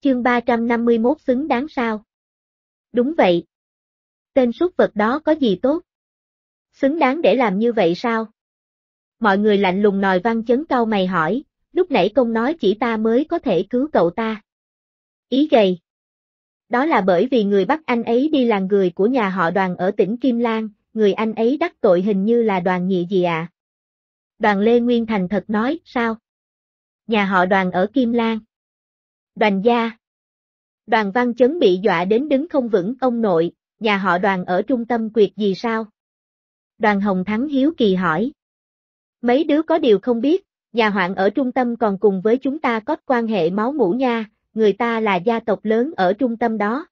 Chương 351 xứng đáng sao? Đúng vậy. Tên súc vật đó có gì tốt? Xứng đáng để làm như vậy sao? Mọi người lạnh lùng nòi Văn Chấn cau mày hỏi, lúc nãy công nói chỉ ta mới có thể cứu cậu ta. Ý gầy. Đó là bởi vì người bắt anh ấy đi là người của nhà họ Đoàn ở tỉnh Kim Lan, người anh ấy đắc tội hình như là Đoàn Nhị gì ạ? Đoàn Lê Nguyên thành thật nói, sao? Nhà họ Đoàn ở Kim Lan. Đoàn gia. Đoàn Văn Chấn bị dọa đến đứng không vững, ông nội, nhà họ Đoàn ở trung tâm quyệt gì sao? Đoàn Hồng Thắng hiếu kỳ hỏi. Mấy đứa có điều không biết, nhà hoạn ở trung tâm còn cùng với chúng ta có quan hệ máu mủ nha, người ta là gia tộc lớn ở trung tâm đó.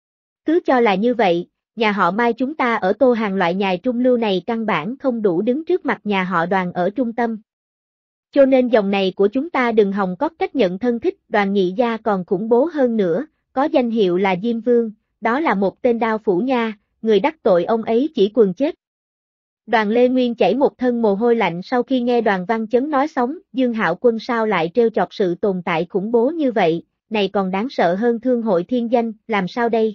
Cứ cho là như vậy, nhà họ Mai chúng ta ở Tô Hàng loại nhài trung lưu này căn bản không đủ đứng trước mặt nhà họ Đoàn ở trung tâm. Cho nên dòng này của chúng ta đừng hòng có cách nhận thân thích, Đoàn Nhị gia còn khủng bố hơn nữa, có danh hiệu là Diêm Vương, đó là một tên đao phủ nha, người đắc tội ông ấy chỉ quần chết. Đoàn Lê Nguyên chảy một thân mồ hôi lạnh sau khi nghe Đoàn Văn Chấn nói xong, Dương Hạo Quân sao lại trêu chọc sự tồn tại khủng bố như vậy, này còn đáng sợ hơn Thương hội Thiên Danh, làm sao đây?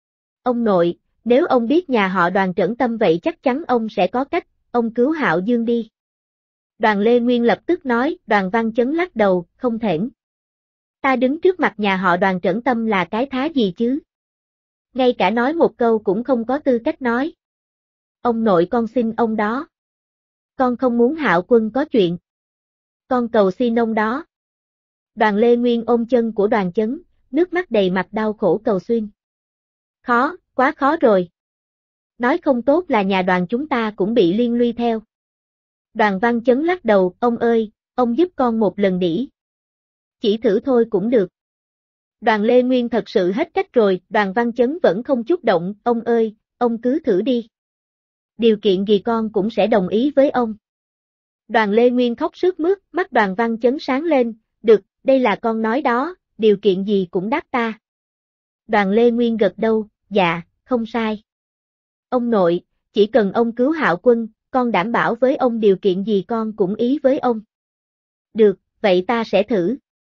Ông nội, nếu ông biết nhà họ Đoàn trẫn tâm vậy chắc chắn ông sẽ có cách, ông cứu Hạo Dương đi. Đoàn Lê Nguyên lập tức nói, Đoàn Văn Chấn lắc đầu, không thể. Ta đứng trước mặt nhà họ Đoàn trẫn tâm là cái thá gì chứ? Ngay cả nói một câu cũng không có tư cách nói. Ông nội con xin ông đó. Con không muốn Hạo Quân có chuyện. Con cầu xin ông đó. Đoàn Lê Nguyên ôm chân của Đoàn Chấn, nước mắt đầy mặt đau khổ cầu xin. Khó, quá khó rồi. Nói không tốt là nhà Đoàn chúng ta cũng bị liên lụy theo. Đoàn Văn Chấn lắc đầu, ông ơi, ông giúp con một lần đĩ. Chỉ thử thôi cũng được. Đoàn Lê Nguyên thật sự hết cách rồi, Đoàn Văn Chấn vẫn không chút động, ông ơi, ông cứ thử đi. Điều kiện gì con cũng sẽ đồng ý với ông. Đoàn Lê Nguyên khóc sướt mướt, mắt Đoàn Văn Chấn sáng lên, được, đây là con nói đó, điều kiện gì cũng đáp ta. Đoàn Lê Nguyên gật đầu, dạ, không sai. Ông nội, chỉ cần ông cứu Hạo Quân, con đảm bảo với ông điều kiện gì con cũng ý với ông. Được, vậy ta sẽ thử.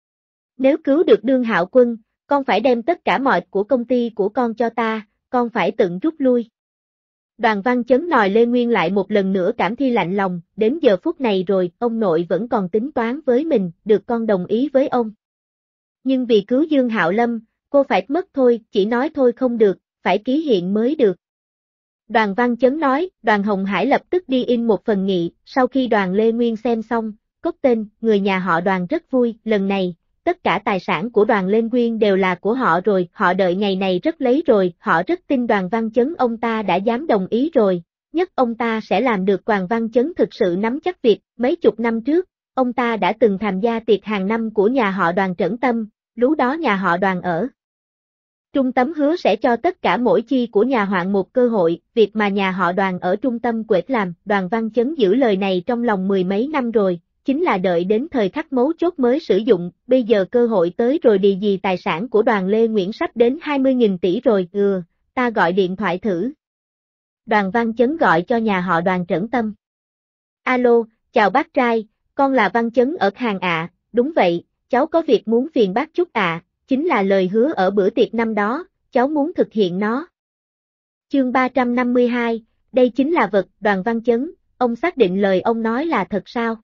Nếu cứu được đương Hạo Quân, con phải đem tất cả mọi của công ty của con cho ta, con phải tự rút lui. Đoàn Văn Chấn nòi Lê Nguyên lại một lần nữa cảm thi lạnh lòng, đến giờ phút này rồi, ông nội vẫn còn tính toán với mình, được con đồng ý với ông. Nhưng vì cứu Dương Hạo Lâm, cô phải mất thôi, chỉ nói thôi không được, phải ký hiện mới được. Đoàn Văn Chấn nói, Đoàn Hồng Hải lập tức đi in một phần nghị, sau khi Đoàn Lê Nguyên xem xong, cốt tên, người nhà họ Đoàn rất vui, lần này, tất cả tài sản của Đoàn Lê Nguyên đều là của họ rồi, họ đợi ngày này rất lấy rồi, họ rất tin Đoàn Văn Chấn ông ta đã dám đồng ý rồi, nhất ông ta sẽ làm được. Đoàn Văn Chấn thực sự nắm chắc việc, mấy chục năm trước, ông ta đã từng tham gia tiệc hàng năm của nhà họ Đoàn trẫn tâm, lúc đó nhà họ Đoàn ở trung tâm hứa sẽ cho tất cả mỗi chi của nhà hoạn một cơ hội, việc mà nhà họ Đoàn ở trung tâm quệt làm, Đoàn Văn Chấn giữ lời này trong lòng mười mấy năm rồi, chính là đợi đến thời khắc mấu chốt mới sử dụng, bây giờ cơ hội tới rồi. Đi gì tài sản của Đoàn Lê Nguyễn sắp đến 20.000 tỷ rồi, ta gọi điện thoại thử. Đoàn Văn Chấn gọi cho nhà họ Đoàn trẫn tâm. Alo, chào bác trai, con là Văn Chấn ở Hàng ạ, đúng vậy, cháu có việc muốn phiền bác chút ạ. Chính là lời hứa ở bữa tiệc năm đó, cháu muốn thực hiện nó. Chương 352, đây chính là vật. Đoàn Văn Chấn, ông xác định lời ông nói là thật sao?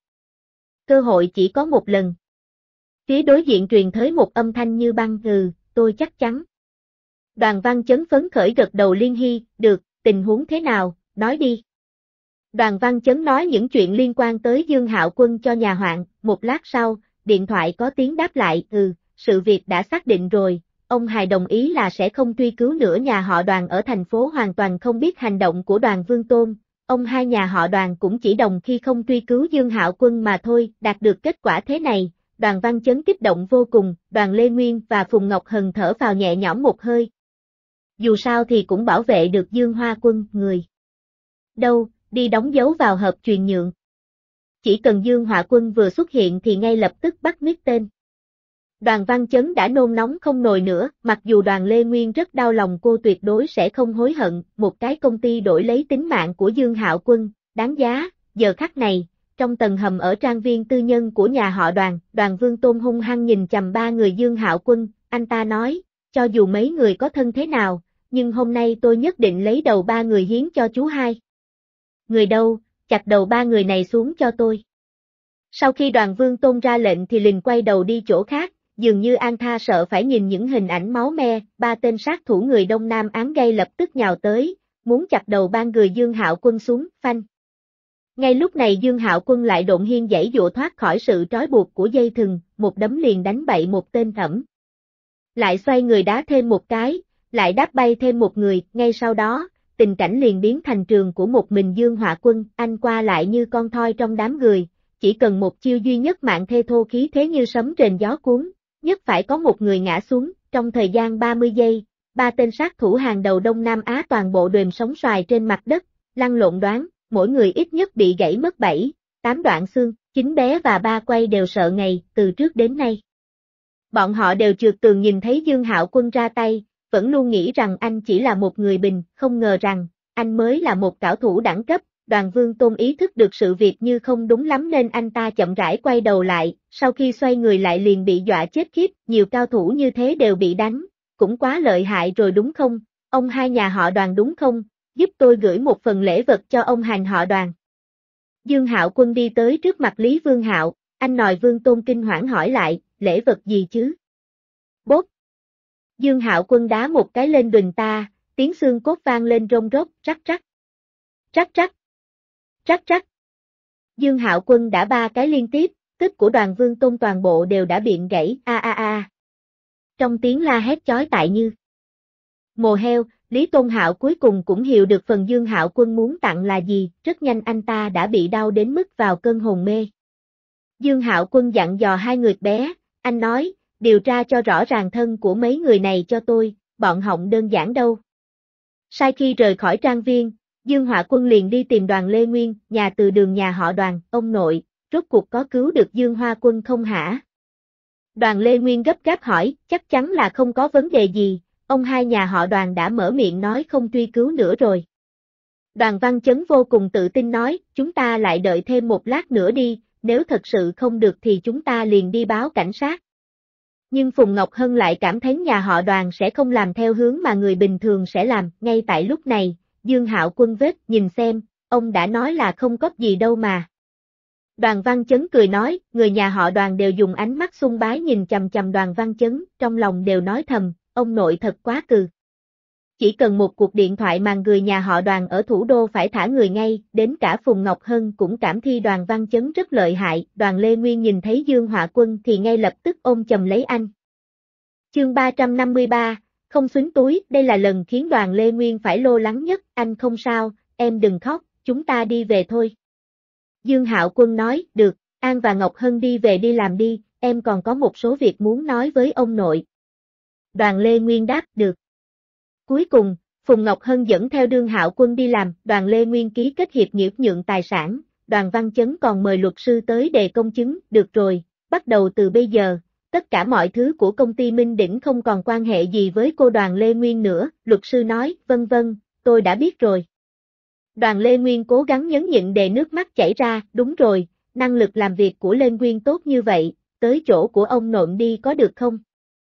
Cơ hội chỉ có một lần. Phía đối diện truyền tới một âm thanh như băng, tôi chắc chắn. Đoàn Văn Chấn phấn khởi gật đầu liên hy, được, tình huống thế nào, nói đi. Đoàn Văn Chấn nói những chuyện liên quan tới Dương Hạo Quân cho nhà hoạn, một lát sau, điện thoại có tiếng đáp lại, sự việc đã xác định rồi, ông Hài đồng ý là sẽ không truy cứu nữa. Nhà họ Đoàn ở thành phố hoàn toàn không biết hành động của Đoàn Vương Tôn, ông hai nhà họ Đoàn cũng chỉ đồng khi không truy cứu Dương Hạo Quân mà thôi. Đạt được kết quả thế này, Đoàn Văn Chấn kích động vô cùng, Đoàn Lê Nguyên và Phùng Ngọc Hân thở phào nhẹ nhõm một hơi. Dù sao thì cũng bảo vệ được Dương Hoa Quân, người đâu, đi đóng dấu vào hộp truyền nhượng. Chỉ cần Dương Hoa Quân vừa xuất hiện thì ngay lập tức bắt biết tên. Đoàn Văn Chấn đã nôn nóng không nổi nữa, mặc dù Đoàn Lê Nguyên rất đau lòng, cô tuyệt đối sẽ không hối hận, một cái công ty đổi lấy tính mạng của Dương Hạo Quân, đáng giá. Giờ khắc này, trong tầng hầm ở trang viên tư nhân của nhà họ Đoàn, Đoàn Vương Tôn hung hăng nhìn chằm ba người Dương Hạo Quân, anh ta nói, cho dù mấy người có thân thế nào, nhưng hôm nay tôi nhất định lấy đầu 3 người hiến cho chú hai. Người đâu, chặt đầu 3 người này xuống cho tôi. Sau khi Đoàn Vương Tôn ra lệnh thì liền quay đầu đi chỗ khác, dường như An Tha sợ phải nhìn những hình ảnh máu me, 3 tên sát thủ người Đông Nam Án Gây lập tức nhào tới, muốn chặt đầu 3 người Dương Hạo Quân xuống, phanh. Ngay lúc này Dương Hạo Quân lại độn hiên giãy giụa thoát khỏi sự trói buộc của dây thừng, một đấm liền đánh bậy một tên thẩm. Lại xoay người đá thêm một cái, lại đáp bay thêm một người, ngay sau đó, tình cảnh liền biến thành trường của một mình Dương Hạo Quân, anh qua lại như con thoi trong đám người, chỉ cần một chiêu duy nhất mạng thê thô khí thế như sấm rền gió cuốn, nhất phải có một người ngã xuống, trong thời gian 30 giây, 3 tên sát thủ hàng đầu Đông Nam Á toàn bộ đềm sóng xoài trên mặt đất, lăn lộn đoán, mỗi người ít nhất bị gãy mất 7, 8 đoạn xương, chính bé và ba quay đều sợ ngày, từ trước đến nay. Bọn họ đều trượt tường nhìn thấy Dương Hạo Quân ra tay, vẫn luôn nghĩ rằng anh chỉ là một người bình, không ngờ rằng, anh mới là một cao thủ đẳng cấp. Đoàn Vương Tôn ý thức được sự việc như không đúng lắm nên anh ta chậm rãi quay đầu lại, sau khi xoay người lại liền bị dọa chết khiếp, nhiều cao thủ như thế đều bị đánh, cũng quá lợi hại rồi đúng không, ông hai nhà họ Đoàn đúng không, giúp tôi gửi một phần lễ vật cho ông hành họ Đoàn. Dương Hạo Quân đi tới trước mặt Lý Vương Hạo, anh nòi Vương Tôn kinh hoảng hỏi lại, lễ vật gì chứ? Bốp! Dương Hạo Quân đá một cái lên đùi ta, tiếng xương cốt vang lên rông rốc, rắc rắc. Rắc rắc. Rắc rắc. Dương Hạo Quân đã 3 cái liên tiếp, tức của Đoàn Vương Tôn toàn bộ đều đã biện gãy, a a a. Trong tiếng la hét chói tai như mồ heo, Lý Tôn Hạo cuối cùng cũng hiểu được phần Dương Hạo Quân muốn tặng là gì, rất nhanh anh ta đã bị đau đến mức vào cơn hồn mê. Dương Hạo Quân dặn dò 2 người bé, anh nói, điều tra cho rõ ràng thân của mấy người này cho tôi, bọn họng đơn giản đâu. Sau khi rời khỏi trang viên, Dương Hạo Quân liền đi tìm Đoàn Lê Nguyên, nhà từ đường nhà họ Đoàn, ông nội, rốt cuộc có cứu được Dương Hạo Quân không hả? Đoàn Lê Nguyên gấp gáp hỏi, chắc chắn là không có vấn đề gì, ông hai nhà họ Đoàn đã mở miệng nói không truy cứu nữa rồi. Đoàn Văn Chấn vô cùng tự tin nói, chúng ta lại đợi thêm một lát nữa đi, nếu thật sự không được thì chúng ta liền đi báo cảnh sát. Nhưng Phùng Ngọc Hân lại cảm thấy nhà họ Đoàn sẽ không làm theo hướng mà người bình thường sẽ làm, ngay tại lúc này. Dương Hạo Quân vết nhìn xem, ông đã nói là không có gì đâu mà. Đoàn Văn Chấn cười nói, người nhà họ Đoàn đều dùng ánh mắt sùng bái nhìn chằm chằm Đoàn Văn Chấn, trong lòng đều nói thầm, ông nội thật quá cừ. Chỉ cần một cuộc điện thoại mà người nhà họ Đoàn ở thủ đô phải thả người ngay, đến cả Phùng Ngọc Hân cũng cảm thi Đoàn Văn Chấn rất lợi hại, Đoàn Lê Nguyên nhìn thấy Dương Hạo Quân thì ngay lập tức ôm chầm lấy anh. Chương 353 Không xuyến túi, đây là lần khiến Đoàn Lê Nguyên phải lo lắng nhất, anh không sao, em đừng khóc, chúng ta đi về thôi. Dương Hạo Quân nói, được, An và Ngọc Hân đi về đi làm đi, em còn có một số việc muốn nói với ông nội. Đoàn Lê Nguyên đáp, được. Cuối cùng, Phùng Ngọc Hân dẫn theo Dương Hạo Quân đi làm, Đoàn Lê Nguyên ký kết hiệp nghị nhượng tài sản, Đoàn Văn Chấn còn mời luật sư tới đề công chứng, được rồi, bắt đầu từ bây giờ. Tất cả mọi thứ của công ty Minh Đỉnh không còn quan hệ gì với cô Đoàn Lê Nguyên nữa, luật sư nói, vân vân, tôi đã biết rồi. Đoàn Lê Nguyên cố gắng nhấn nhịn để nước mắt chảy ra, đúng rồi, năng lực làm việc của Lê Nguyên tốt như vậy, tới chỗ của ông nội đi có được không?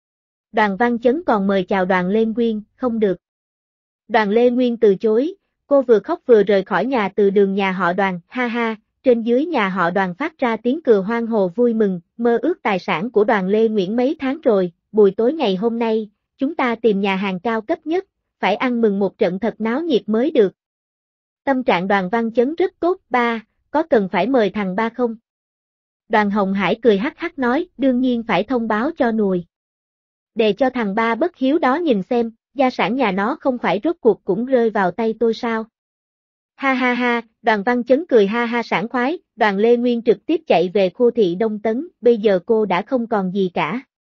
Đoàn Văn Chấn còn mời chào Đoàn Lê Nguyên, không được. Đoàn Lê Nguyên từ chối, cô vừa khóc vừa rời khỏi nhà từ đường nhà họ Đoàn, ha ha. Trên dưới nhà họ Đoàn phát ra tiếng cười hoan hồ vui mừng, mơ ước tài sản của Đoàn Lê Nguyễn mấy tháng rồi, buổi tối ngày hôm nay, chúng ta tìm nhà hàng cao cấp nhất, phải ăn mừng một trận thật náo nhiệt mới được. Tâm trạng Đoàn Văn Chấn rất tốt, ba, có cần phải mời thằng ba không? Đoàn Hồng Hải cười hắc hắc nói, đương nhiên phải thông báo cho Nùi. Để cho thằng ba bất hiếu đó nhìn xem, gia sản nhà nó không phải rốt cuộc cũng rơi vào tay tôi sao? Ha ha ha, Đoàn Văn Chấn cười ha ha sảng khoái, Đoàn Lê Nguyên trực tiếp chạy về khu thị Đông Tấn, bây giờ cô đã không còn gì cả.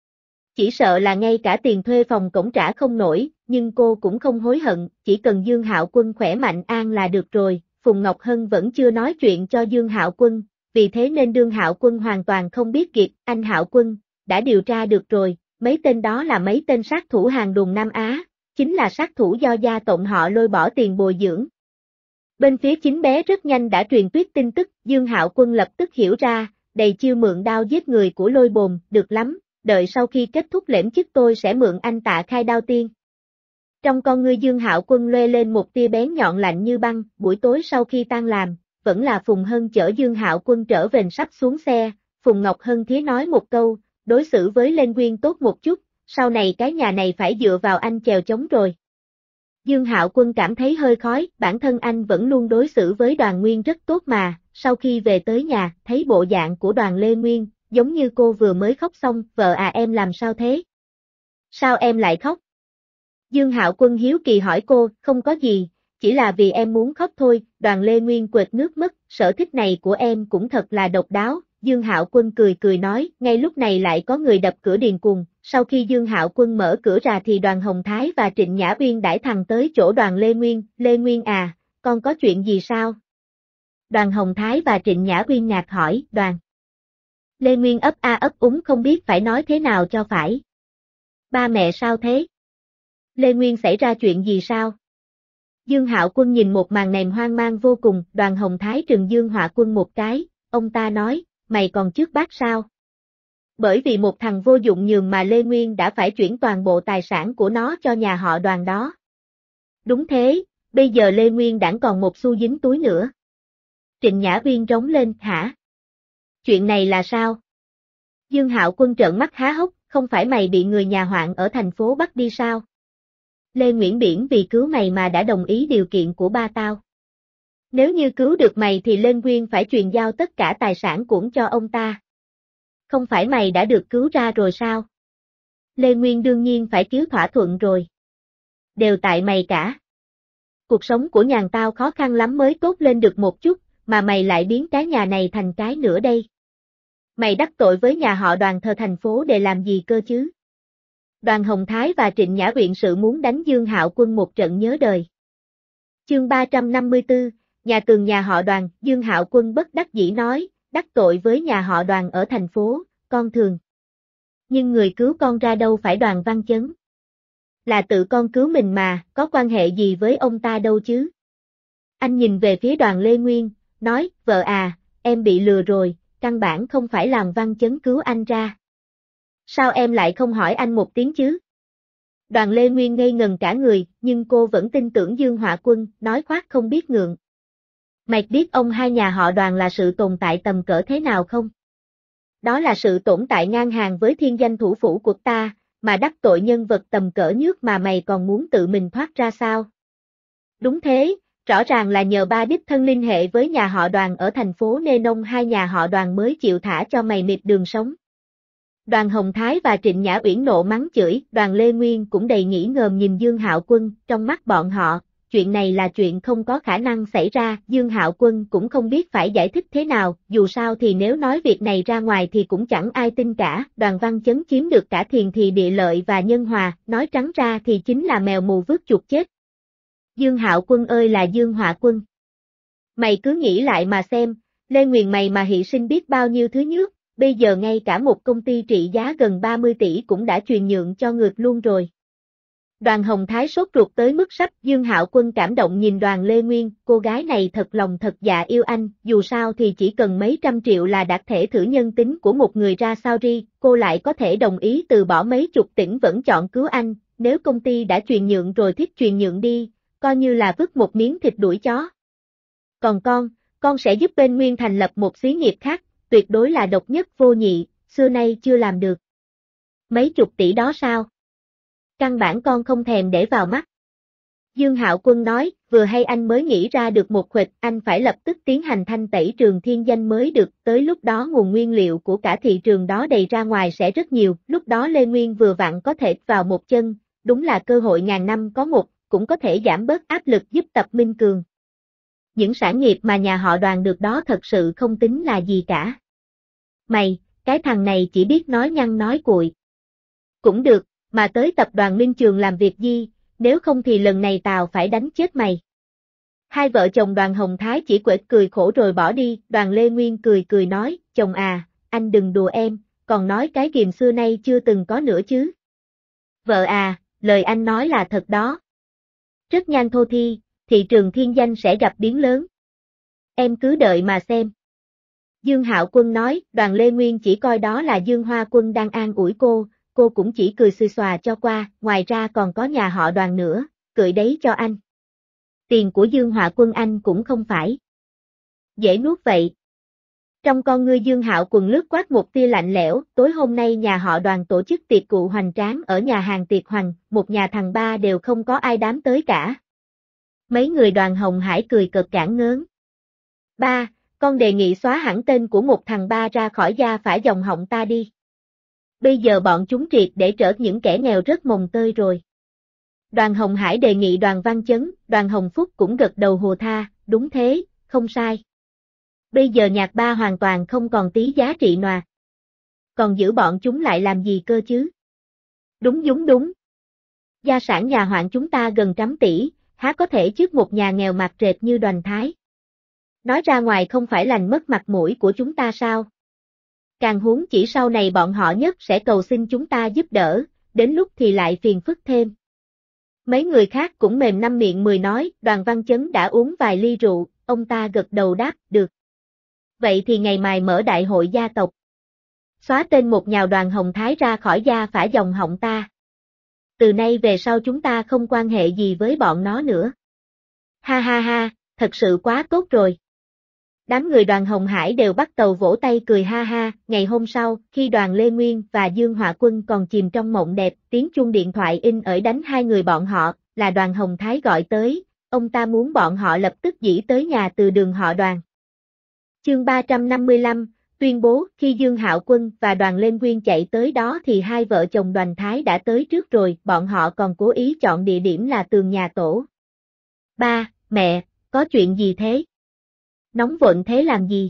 Chỉ sợ là ngay cả tiền thuê phòng cổng trả không nổi, nhưng cô cũng không hối hận, chỉ cần Dương Hạo Quân khỏe mạnh an là được rồi, Phùng Ngọc Hân vẫn chưa nói chuyện cho Dương Hạo Quân, vì thế nên Dương Hạo Quân hoàn toàn không biết kịp, anh Hạo Quân, đã điều tra được rồi, mấy tên đó là mấy tên sát thủ hàng đồn Nam Á, chính là sát thủ do gia tộc họ Lôi bỏ tiền bồi dưỡng. Bên phía chính bé rất nhanh đã truyền tuyết tin tức, Dương Hạo Quân lập tức hiểu ra, đầy chiêu mượn đao giết người của Lôi Bồn, được lắm, đợi sau khi kết thúc lễm chức tôi sẽ mượn anh Tạ khai đao tiên. Trong con ngươi Dương Hạo Quân lóe lên một tia bén nhọn lạnh như băng, buổi tối sau khi tan làm, vẫn là Phùng Hân chở Dương Hạo Quân trở về sắp xuống xe, Phùng Ngọc Hân thía nói một câu, đối xử với Lên Nguyên tốt một chút, sau này cái nhà này phải dựa vào anh chèo chống rồi. Dương Hạo Quân cảm thấy hơi khói, bản thân anh vẫn luôn đối xử với Đoàn Nguyên rất tốt mà, sau khi về tới nhà, thấy bộ dạng của Đoàn Lê Nguyên, giống như cô vừa mới khóc xong, vợ à em làm sao thế? Sao em lại khóc? Dương Hạo Quân hiếu kỳ hỏi cô, không có gì, chỉ là vì em muốn khóc thôi, Đoàn Lê Nguyên quệt nước mắt, sở thích này của em cũng thật là độc đáo, Dương Hạo Quân cười cười nói, ngay lúc này lại có người đập cửa điền cuồng, sau khi Dương Hạo Quân mở cửa ra thì Đoàn Hồng Thái và Trịnh Nhã Uyên đãi thằng tới chỗ Đoàn Lê Nguyên à, con có chuyện gì sao? Đoàn Hồng Thái và Trịnh Nhã Uyên ngạc hỏi, Đoàn Lê Nguyên ấp a ấp úng không biết phải nói thế nào cho phải. Ba mẹ sao thế? Lê Nguyên xảy ra chuyện gì sao? Dương Hạo Quân nhìn một màn nèm hoang mang vô cùng, Đoàn Hồng Thái trừng Dương Hạo Quân một cái, ông ta nói, mày còn trước bác sao? Bởi vì một thằng vô dụng nhường mà Lê Nguyên đã phải chuyển toàn bộ tài sản của nó cho nhà họ Đoàn đó. Đúng thế, bây giờ Lê Nguyên đãng còn một xu dính túi nữa. Trịnh Nhã Uyên rống lên, hả? Chuyện này là sao? Dương Hạo Quân trợn mắt há hốc, không phải mày bị người nhà hoạn ở thành phố bắt đi sao? Lê Nguyễn Biển vì cứu mày mà đã đồng ý điều kiện của ba tao. Nếu như cứu được mày thì Lê Nguyên phải truyền giao tất cả tài sản của cho ông ta. Không phải mày đã được cứu ra rồi sao? Lê Nguyên đương nhiên phải cứu thỏa thuận rồi. Đều tại mày cả. Cuộc sống của nhà tao khó khăn lắm mới tốt lên được một chút, mà mày lại biến cái nhà này thành cái nữa đây. Mày đắc tội với nhà họ Đoàn thờ thành phố để làm gì cơ chứ? Đoàn Hồng Thái và Trịnh Nhã Uyên sự muốn đánh Dương Hạo Quân một trận nhớ đời. Chương 354, nhà tường nhà họ Đoàn, Dương Hạo Quân bất đắc dĩ nói, đắc tội với nhà họ Đoàn ở thành phố, con thường. Nhưng người cứu con ra đâu phải Đoàn Văn Chấn. Là tự con cứu mình mà, có quan hệ gì với ông ta đâu chứ? Anh nhìn về phía Đoàn Lê Nguyên, nói, vợ à, em bị lừa rồi, căn bản không phải làm Văn Chấn cứu anh ra. Sao em lại không hỏi anh một tiếng chứ? Đoàn Lê Nguyên ngây ngần cả người, nhưng cô vẫn tin tưởng Dương Hạo Quân, nói khoác không biết ngượng. Mày biết ông hai nhà họ Đoàn là sự tồn tại tầm cỡ thế nào không? Đó là sự tồn tại ngang hàng với thiên danh thủ phủ của ta, mà đắc tội nhân vật tầm cỡ nước mà mày còn muốn tự mình thoát ra sao? Đúng thế, rõ ràng là nhờ ba đích thân liên hệ với nhà họ Đoàn ở thành phố nên ông hai nhà họ Đoàn mới chịu thả cho mày mịt đường sống. Đoàn Hồng Thái và Trịnh Nhã Uyển nộ mắng chửi, Đoàn Lê Nguyên cũng đầy nghĩ ngờm nhìn Dương Hạo Quân, trong mắt bọn họ, chuyện này là chuyện không có khả năng xảy ra, Dương Hạo Quân cũng không biết phải giải thích thế nào, dù sao thì nếu nói việc này ra ngoài thì cũng chẳng ai tin cả, Đoàn Văn Chấn chiếm được cả Thiền Thì địa lợi và nhân hòa, nói trắng ra thì chính là mèo mù vứt chuột chết. Dương Hạo Quân ơi là Dương Hạo Quân. Mày cứ nghĩ lại mà xem, Lê Nguyền mày mà hy sinh biết bao nhiêu thứ nước. Bây giờ ngay cả một công ty trị giá gần 30 tỷ cũng đã truyền nhượng cho ngược luôn rồi. Đoàn Hồng Thái sốt ruột tới mức sắp, Dương Hạo Quân cảm động nhìn Đoàn Lê Nguyên, cô gái này thật lòng thật dạ yêu anh, dù sao thì chỉ cần mấy trăm triệu là đã thể thử nhân tính của một người ra sao ri, cô lại có thể đồng ý từ bỏ mấy chục tỷ vẫn chọn cứu anh, nếu công ty đã truyền nhượng rồi thích truyền nhượng đi, coi như là vứt một miếng thịt đuổi chó. Còn con sẽ giúp bên Nguyên thành lập một xí nghiệp khác. Tuyệt đối là độc nhất vô nhị, xưa nay chưa làm được. Mấy chục tỷ đó sao? Căn bản con không thèm để vào mắt. Dương Hạo Quân nói, vừa hay anh mới nghĩ ra được một khuỷt, anh phải lập tức tiến hành thanh tẩy trường thiên danh mới được, tới lúc đó nguồn nguyên liệu của cả thị trường đó đầy ra ngoài sẽ rất nhiều, lúc đó Lê Nguyên vừa vặn có thể vào một chân, đúng là cơ hội ngàn năm có một, cũng có thể giảm bớt áp lực giúp Tập Minh Cường. Những sản nghiệp mà nhà họ Đoàn được đó thật sự không tính là gì cả. Mày, cái thằng này chỉ biết nói nhăng nói cuội. Cũng được, mà tới tập đoàn Minh Trường làm việc gì, nếu không thì lần này tao phải đánh chết mày. Hai vợ chồng Đoàn Hồng Thái chỉ quệt cười khổ rồi bỏ đi, Đoàn Lê Nguyên cười cười nói, chồng à, anh đừng đùa em, còn nói cái ghìm xưa nay chưa từng có nữa chứ. Vợ à, lời anh nói là thật đó. Rất nhanh thôi thị trường thiên danh sẽ gặp biến lớn. Em cứ đợi mà xem. Dương Hạo Quân nói, Đoàn Lê Nguyên chỉ coi đó là Dương Hoa Quân đang an ủi cô cũng chỉ cười xì xòa cho qua, ngoài ra còn có nhà họ Đoàn nữa, cười đấy cho anh. Tiền của Dương Hoa Quân anh cũng không phải dễ nuốt vậy. Trong con ngươi Dương Hạo Quân lướt quát một tia lạnh lẽo, tối hôm nay nhà họ Đoàn tổ chức tiệc cụ hoành tráng ở nhà hàng tiệc hoành, một nhà thằng ba đều không có ai dám tới cả. Mấy người Đoàn Hồng Hải cười cợt cản ngớn. Ba, con đề nghị xóa hẳn tên của một thằng ba ra khỏi gia phả dòng họng ta đi. Bây giờ bọn chúng triệt để trở những kẻ nghèo rất mồng tơi rồi. Đoàn Hồng Hải đề nghị Đoàn Văn Chấn, Đoàn Hồng Phúc cũng gật đầu hùa tha, đúng thế, không sai. Bây giờ nhạc ba hoàn toàn không còn tí giá trị nòa. Còn giữ bọn chúng lại làm gì cơ chứ? Đúng. Gia sản nhà hoạn chúng ta gần 100 tỷ, há có thể trước một nhà nghèo mạt rệt như Đoàn Thái. Nói ra ngoài không phải lành mất mặt mũi của chúng ta sao? Càng huống chỉ sau này bọn họ nhất sẽ cầu xin chúng ta giúp đỡ, đến lúc thì lại phiền phức thêm. Mấy người khác cũng mềm năm miệng mười nói, Đoàn Văn Chấn đã uống vài ly rượu, ông ta gật đầu đáp, được. Vậy thì ngày mai mở đại hội gia tộc. Xóa tên một nhào Đoàn Hồng Thái ra khỏi gia phả dòng họng ta. Từ nay về sau chúng ta không quan hệ gì với bọn nó nữa. Ha, thật sự quá tốt rồi. Đám người Đoàn Hồng Hải đều bắt đầu vỗ tay cười ha ha, ngày hôm sau, khi Đoàn Lê Nguyên và Dương Họa Quân còn chìm trong mộng đẹp, tiếng chuông điện thoại in ỏi đánh hai người bọn họ, là Đoàn Hồng Thái gọi tới, ông ta muốn bọn họ lập tức dĩ tới nhà từ đường họ Đoàn. Chương 355, tuyên bố, khi Dương Hạo Quân và Đoàn Lê Nguyên chạy tới đó thì hai vợ chồng Đoàn Thái đã tới trước rồi, bọn họ còn cố ý chọn địa điểm là tường nhà tổ. Ba, mẹ, có chuyện gì thế? Nóng vội thế làm gì?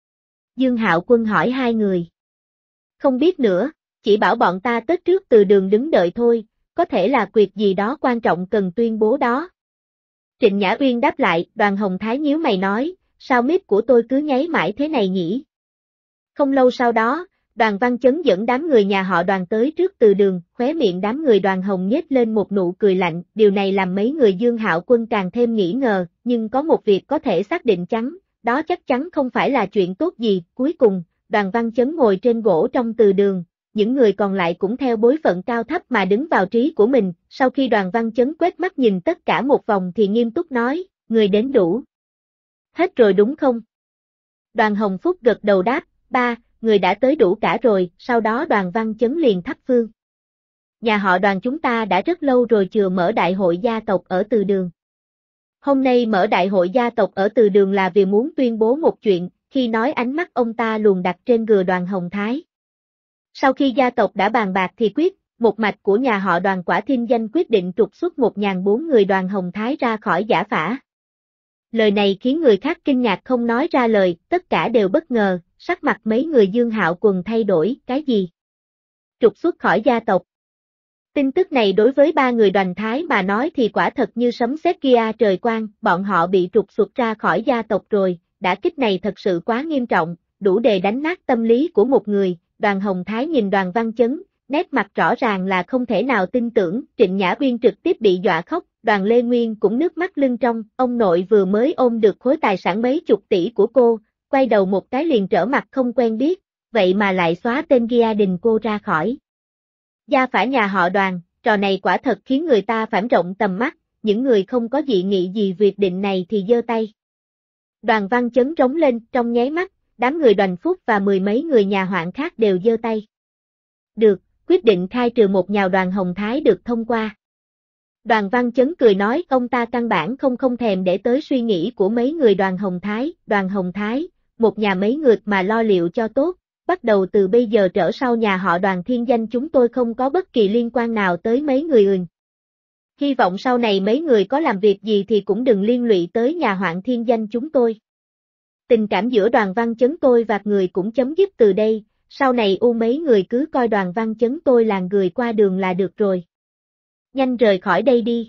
Dương Hạo Quân hỏi hai người. Không biết nữa, chỉ bảo bọn ta tới trước từ đường đứng đợi thôi, có thể là việc gì đó quan trọng cần tuyên bố đó. Trịnh Nhã Uyên đáp lại, Đoàn Hồng Thái nhíu mày nói, sao mic của tôi cứ nháy mãi thế này nhỉ? Không lâu sau đó, Đoàn Văn Chấn dẫn đám người nhà họ Đoàn tới trước từ đường, khóe miệng đám người Đoàn Hồng nhếch lên một nụ cười lạnh, điều này làm mấy người Dương Hạo Quân càng thêm nghi ngờ, nhưng có một việc có thể xác định chắn, đó chắc chắn không phải là chuyện tốt gì. Cuối cùng, Đoàn Văn Chấn ngồi trên gỗ trong từ đường, những người còn lại cũng theo bối phận cao thấp mà đứng vào trí của mình, sau khi Đoàn Văn Chấn quét mắt nhìn tất cả một vòng thì nghiêm túc nói, người đến đủ. Hết rồi đúng không? Đoàn Hồng Phúc gật đầu đáp, ba, người đã tới đủ cả rồi, sau đó Đoàn Văn Chấn liền thắp hương. Nhà họ Đoàn chúng ta đã rất lâu rồi chưa mở đại hội gia tộc ở từ đường. Hôm nay mở đại hội gia tộc ở từ đường là vì muốn tuyên bố một chuyện, khi nói ánh mắt ông ta luồn đặt trên gừa Đoàn Hồng Thái. Sau khi gia tộc đã bàn bạc thì quyết, một mạch của nhà họ Đoàn quả thiên danh quyết định trục xuất 1.400 người Đoàn Hồng Thái ra khỏi giã phả. Lời này khiến người khác kinh ngạc không nói ra lời, tất cả đều bất ngờ, sắc mặt mấy người Dương Hạo Quân thay đổi, cái gì? Trục xuất khỏi gia tộc. Tin tức này đối với ba người Đoàn Thái mà nói thì quả thật như sấm sét kia trời quang, bọn họ bị trục xuất ra khỏi gia tộc rồi, đả kích này thật sự quá nghiêm trọng, đủ để đánh nát tâm lý của một người. Đoàn Hồng Thái nhìn Đoàn Văn Chấn, nét mặt rõ ràng là không thể nào tin tưởng, Trịnh Nhã Uyên trực tiếp bị dọa khóc, Đoàn Lê Nguyên cũng nước mắt lưng tròng, ông nội vừa mới ôm được khối tài sản mấy chục tỷ của cô, quay đầu một cái liền trở mặt không quen biết, vậy mà lại xóa tên gia đình cô ra khỏi gia phả nhà họ Đoàn, trò này quả thật khiến người ta phản rộng tầm mắt, những người không có dị nghị gì việc định này thì giơ tay. Đoàn Văn Chấn trống lên, trong nháy mắt, đám người Đoàn Phúc và mười mấy người nhà hoạn khác đều giơ tay. Được, quyết định khai trừ một nhào Đoàn Hồng Thái được thông qua. Đoàn Văn Chấn cười nói ông ta căn bản không thèm để tới suy nghĩ của mấy người Đoàn Hồng Thái, một nhà mấy người mà lo liệu cho tốt, bắt đầu từ bây giờ trở sau nhà họ Đoàn thiên danh chúng tôi không có bất kỳ liên quan nào tới mấy người. Hy vọng sau này mấy người có làm việc gì thì cũng đừng liên lụy tới nhà hoạn thiên danh chúng tôi. Tình cảm giữa Đoàn Văn Chấn tôi và người cũng chấm dứt từ đây, sau này mấy người cứ coi Đoàn Văn Chấn tôi là người qua đường là được rồi. Nhanh rời khỏi đây đi.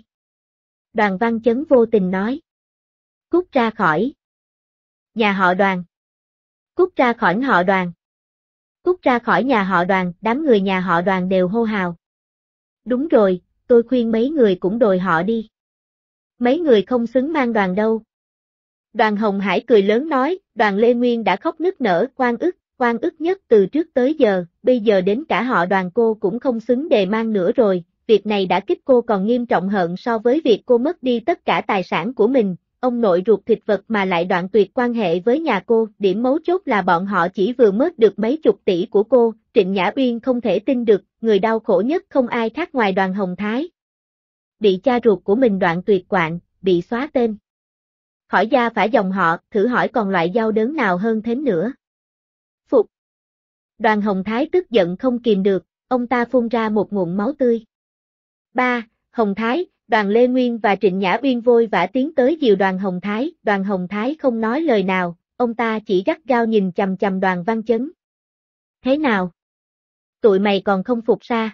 Đoàn Văn Chấn vô tình nói. Cút ra khỏi nhà họ Đoàn. Cút ra khỏi họ Đoàn. Cút ra khỏi nhà họ Đoàn, đám người nhà họ Đoàn đều hô hào. Đúng rồi, tôi khuyên mấy người cũng đổi họ đi. Mấy người không xứng mang Đoàn đâu. Đoàn Hồng Hải cười lớn nói, Đoàn Lê Nguyên đã khóc nức nở, oan ức nhất từ trước tới giờ, bây giờ đến cả họ Đoàn cô cũng không xứng đề mang nữa rồi, việc này đã kích cô còn nghiêm trọng hơn so với việc cô mất đi tất cả tài sản của mình, ông nội ruột thịt vật mà lại đoạn tuyệt quan hệ với nhà cô, điểm mấu chốt là bọn họ chỉ vừa mất được mấy chục tỷ của cô, Trịnh Nhã Uyên không thể tin được, người đau khổ nhất không ai khác ngoài Đoàn Hồng Thái. Bị cha ruột của mình đoạn tuyệt quạng, bị xóa tên. Khỏi gia phả dòng họ, thử hỏi còn loại đau đớn nào hơn thế nữa. Phục. Đoàn Hồng Thái tức giận không kìm được, ông ta phun ra một ngụm máu tươi. Hồng Thái, Đoàn Lê Nguyên và Trịnh Nhã Uyên vội vã tiến tới dìu Đoàn Hồng Thái không nói lời nào, ông ta chỉ gắt gao nhìn chằm chằm Đoàn Văn Chấn. Thế nào? Tụi mày còn không phục sa?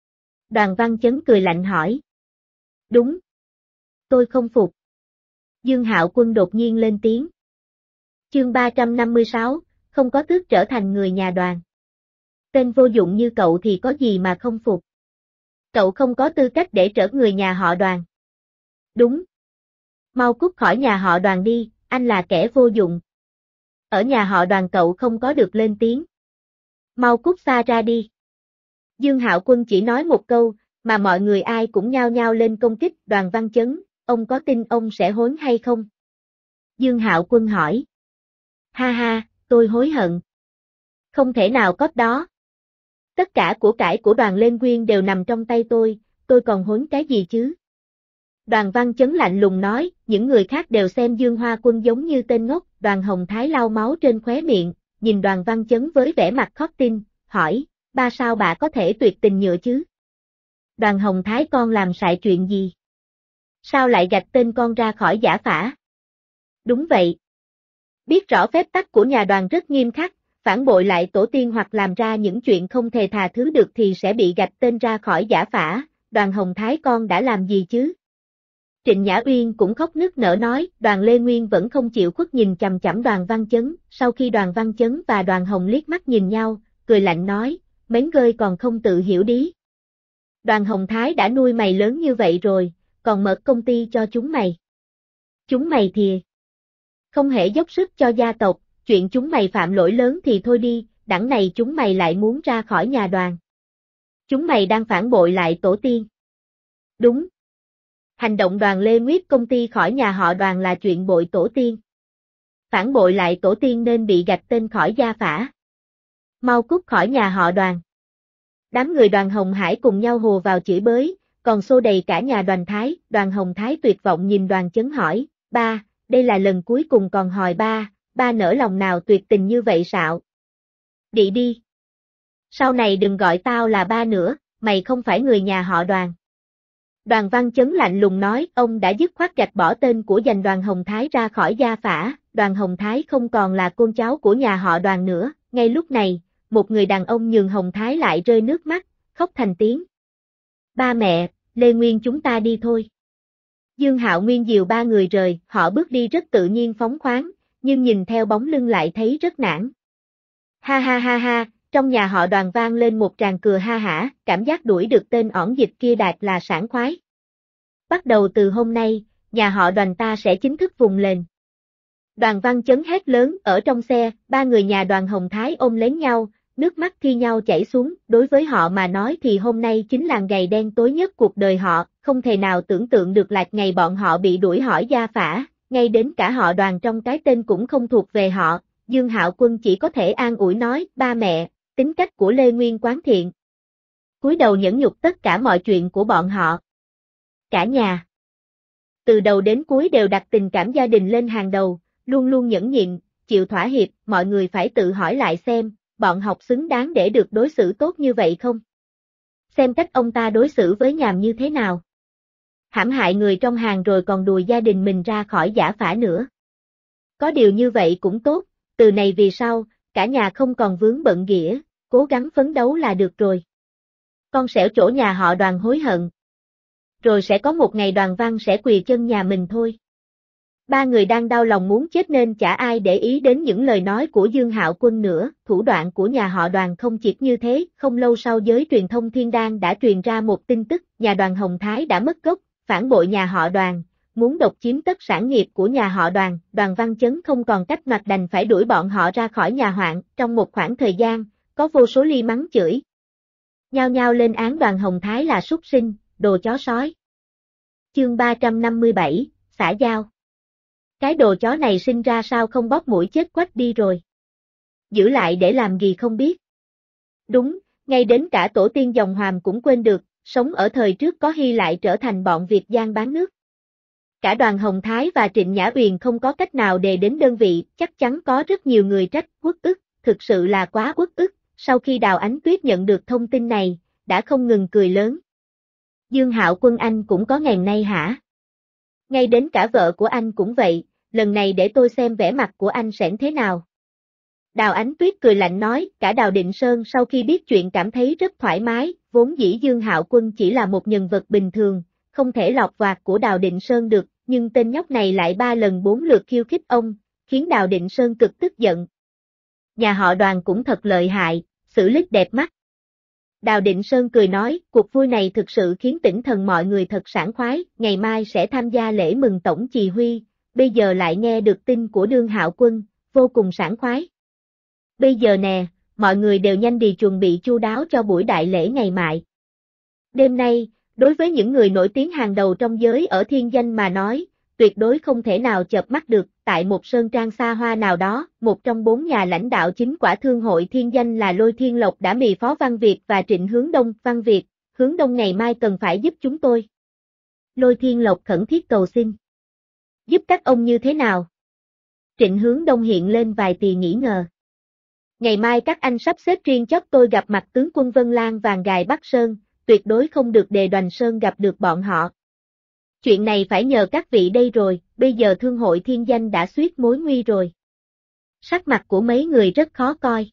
Đoàn Văn Chấn cười lạnh hỏi. Đúng. Tôi không phục. Dương Hạo Quân đột nhiên lên tiếng. Chương 356, không có tước trở thành người nhà Đoàn. Tên vô dụng như cậu thì có gì mà không phục. Cậu không có tư cách để trở người nhà họ Đoàn. Đúng. Mau cút khỏi nhà họ Đoàn đi, anh là kẻ vô dụng. Ở nhà họ Đoàn cậu không có được lên tiếng. Mau cút xa ra đi. Dương Hạo Quân chỉ nói một câu, mà mọi người ai cũng nhao nhao lên công kích Đoàn Văn Chấn, ông có tin ông sẽ hối hay không? Dương Hạo Quân hỏi. Ha ha, tôi hối hận. Không thể nào có đó. Tất cả của cải của Đoàn Lên Nguyên đều nằm trong tay tôi còn hối cái gì chứ? Đoàn Văn Chấn lạnh lùng nói, những người khác đều xem Dương Hoa Quân giống như tên ngốc, Đoàn Hồng Thái lau máu trên khóe miệng, nhìn Đoàn Văn Chấn với vẻ mặt khó tin, hỏi, ba sao bà có thể tuyệt tình nhựa chứ? Đoàn Hồng Thái con làm sai chuyện gì? Sao lại gạch tên con ra khỏi giả phả? Đúng vậy. Biết rõ phép tắc của nhà Đoàn rất nghiêm khắc, phản bội lại tổ tiên hoặc làm ra những chuyện không thể tha thứ được thì sẽ bị gạch tên ra khỏi giả phả, Đoàn Hồng Thái con đã làm gì chứ? Trịnh Nhã Uyên cũng khóc nức nở nói, Đoàn Lê Nguyên vẫn không chịu khuất nhìn chằm chằm Đoàn Văn Chấn, sau khi Đoàn Văn Chấn và Đoàn Hồng liếc mắt nhìn nhau, cười lạnh nói, mến gơi còn không tự hiểu đi. Đoàn Hồng Thái đã nuôi mày lớn như vậy rồi, còn mở công ty cho chúng mày. Chúng mày thì không hề dốc sức cho gia tộc, chuyện chúng mày phạm lỗi lớn thì thôi đi, đẳng này chúng mày lại muốn ra khỏi nhà Đoàn. Chúng mày đang phản bội lại tổ tiên. Đúng. Hành động Đoàn Lê Nguyết công ty khỏi nhà họ Đoàn là chuyện bội tổ tiên. Phản bội lại tổ tiên nên bị gạch tên khỏi gia phả. Mau cút khỏi nhà họ Đoàn. Đám người Đoàn Hồng Hải cùng nhau hô vào chửi bới, còn xô đầy cả nhà Đoàn Thái, Đoàn Hồng Thái tuyệt vọng nhìn Đoàn Chấn hỏi, ba, đây là lần cuối cùng còn hỏi ba nỡ lòng nào tuyệt tình như vậy sao? Đi đi. Sau này đừng gọi tao là ba nữa, mày không phải người nhà họ Đoàn. Đoàn Văn Chấn lạnh lùng nói, ông đã dứt khoát gạch bỏ tên của dành Đoàn Hồng Thái ra khỏi gia phả, Đoàn Hồng Thái không còn là con cháu của nhà họ Đoàn nữa, ngay lúc này, một người đàn ông nhường Hồng Thái lại rơi nước mắt, khóc thành tiếng. Ba mẹ, Lê Nguyên chúng ta đi thôi. Dương Hạo Nguyên dìu ba người rời, họ bước đi rất tự nhiên phóng khoáng, nhưng nhìn theo bóng lưng lại thấy rất nản. Ha ha ha ha, trong nhà họ Đoàn vang lên một tràng cười ha hả, cảm giác đuổi được tên ỏn dịch kia đạt là sảng khoái. Bắt đầu từ hôm nay, nhà họ Đoàn ta sẽ chính thức vùng lên. Đoàn Văn Chấn hét lớn, ở trong xe, ba người nhà Đoàn Hồng Thái ôm lấy nhau, nước mắt thi nhau chảy xuống, đối với họ mà nói thì hôm nay chính là ngày đen tối nhất cuộc đời họ, không thể nào tưởng tượng được là ngày bọn họ bị đuổi hỏi gia phả, ngay đến cả họ Đoàn trong cái tên cũng không thuộc về họ, Dương Hạo Quân chỉ có thể an ủi nói, ba mẹ, tính cách của Lê Nguyên quán thiện. Cúi đầu nhẫn nhục tất cả mọi chuyện của bọn họ. Cả nhà. Từ đầu đến cuối đều đặt tình cảm gia đình lên hàng đầu, luôn luôn nhẫn nhịn, chịu thỏa hiệp, mọi người phải tự hỏi lại xem, bọn học xứng đáng để được đối xử tốt như vậy không? Xem cách ông ta đối xử với Nhàm như thế nào? Hãm hại người trong hàng rồi còn đùa gia đình mình ra khỏi giả phả nữa. Có điều như vậy cũng tốt, từ này về sau, cả nhà không còn vướng bận ghĩa, cố gắng phấn đấu là được rồi. Con xẻo chỗ nhà họ Đoàn hối hận. Rồi sẽ có một ngày Đoàn Văn sẽ quỳ chân nhà mình thôi. Ba người đang đau lòng muốn chết nên chả ai để ý đến những lời nói của Dương Hạo Quân nữa, thủ đoạn của nhà họ Đoàn không chỉ như thế, không lâu sau giới truyền thông Thiên Đan đã truyền ra một tin tức, nhà Đoàn Hồng Thái đã mất gốc, phản bội nhà họ Đoàn, muốn độc chiếm tất sản nghiệp của nhà họ Đoàn. Đoàn Văn Chấn không còn cách mặt đành phải đuổi bọn họ ra khỏi nhà hoạn. Trong một khoảng thời gian, có vô số ly mắng chửi nhao nhao lên án Đoàn Hồng Thái là súc sinh, đồ chó sói. Chương 357, xã giao. Cái đồ chó này sinh ra sao không bóp mũi chết quách đi rồi. Giữ lại để làm gì không biết. Đúng, ngay đến cả tổ tiên dòng Hoàm cũng quên được, sống ở thời trước có Hy lại trở thành bọn Việt gian bán nước. Cả Đoàn Hồng Thái và Trịnh Nhã Uyển không có cách nào đề đến đơn vị, chắc chắn có rất nhiều người trách, uất ức, thực sự là quá uất ức. Sau khi Đào Ánh Tuyết nhận được thông tin này, đã không ngừng cười lớn. Dương Hạo Quân anh cũng có ngày nay hả? Ngay đến cả vợ của anh cũng vậy, lần này để tôi xem vẻ mặt của anh sẽ thế nào. Đào Ánh Tuyết cười lạnh nói, cả Đào Định Sơn sau khi biết chuyện cảm thấy rất thoải mái, vốn dĩ Dương Hạo Quân chỉ là một nhân vật bình thường, không thể lọt vạt của Đào Định Sơn được, nhưng tên nhóc này lại 3 lần 4 lượt khiêu khích ông, khiến Đào Định Sơn cực tức giận. Nhà họ Đoàn cũng thật lợi hại, xử lý đẹp mắt. Đào Định Sơn cười nói, cuộc vui này thực sự khiến tinh thần mọi người thật sảng khoái, ngày mai sẽ tham gia lễ mừng tổng chỉ huy, bây giờ lại nghe được tin của Dương Hạo Quân, vô cùng sảng khoái. Bây giờ nè, mọi người đều nhanh đi chuẩn bị chu đáo cho buổi đại lễ ngày mai. Đêm nay, đối với những người nổi tiếng hàng đầu trong giới ở thiên danh mà nói, tuyệt đối không thể nào chợp mắt được, tại một sơn trang xa hoa nào đó, một trong 4 nhà lãnh đạo chính quả thương hội thiên danh là Lôi Thiên Lộc đã mì Phó Văn Việt và Trịnh Hướng Đông. Văn Việt, Hướng Đông ngày mai cần phải giúp chúng tôi. Lôi Thiên Lộc khẩn thiết cầu xin. Giúp các ông như thế nào? Trịnh Hướng Đông hiện lên vài tì nghi ngờ. Ngày mai các anh sắp xếp riêng chót tôi gặp mặt tướng quân Vân Lan Vàng Gài Bắc Sơn, tuyệt đối không được để Đoành Sơn gặp được bọn họ. Chuyện này phải nhờ các vị đây rồi, bây giờ thương hội thiên danh đã suýt mối nguy rồi. Sắc mặt của mấy người rất khó coi.